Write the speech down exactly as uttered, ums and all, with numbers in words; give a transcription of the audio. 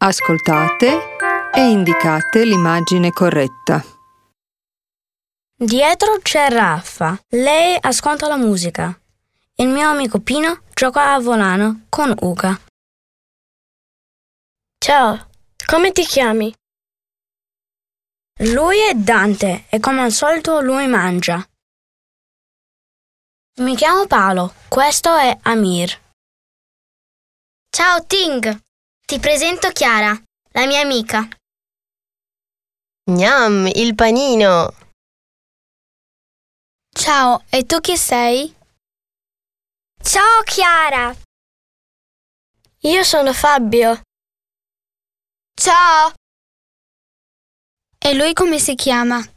Ascoltate e indicate l'immagine corretta. Dietro c'è Raffa. Lei ascolta la musica. Il mio amico Pino gioca a volano con Uga. Ciao, come ti chiami? Lui è Dante e come al solito lui mangia. Mi chiamo Paolo, questo è Amir. Ciao Ting, ti presento Chiara, la mia amica. Gnam, il panino! Ciao, e tu chi sei? Ciao Chiara! Io sono Fabio. Ciao! E lui come si chiama?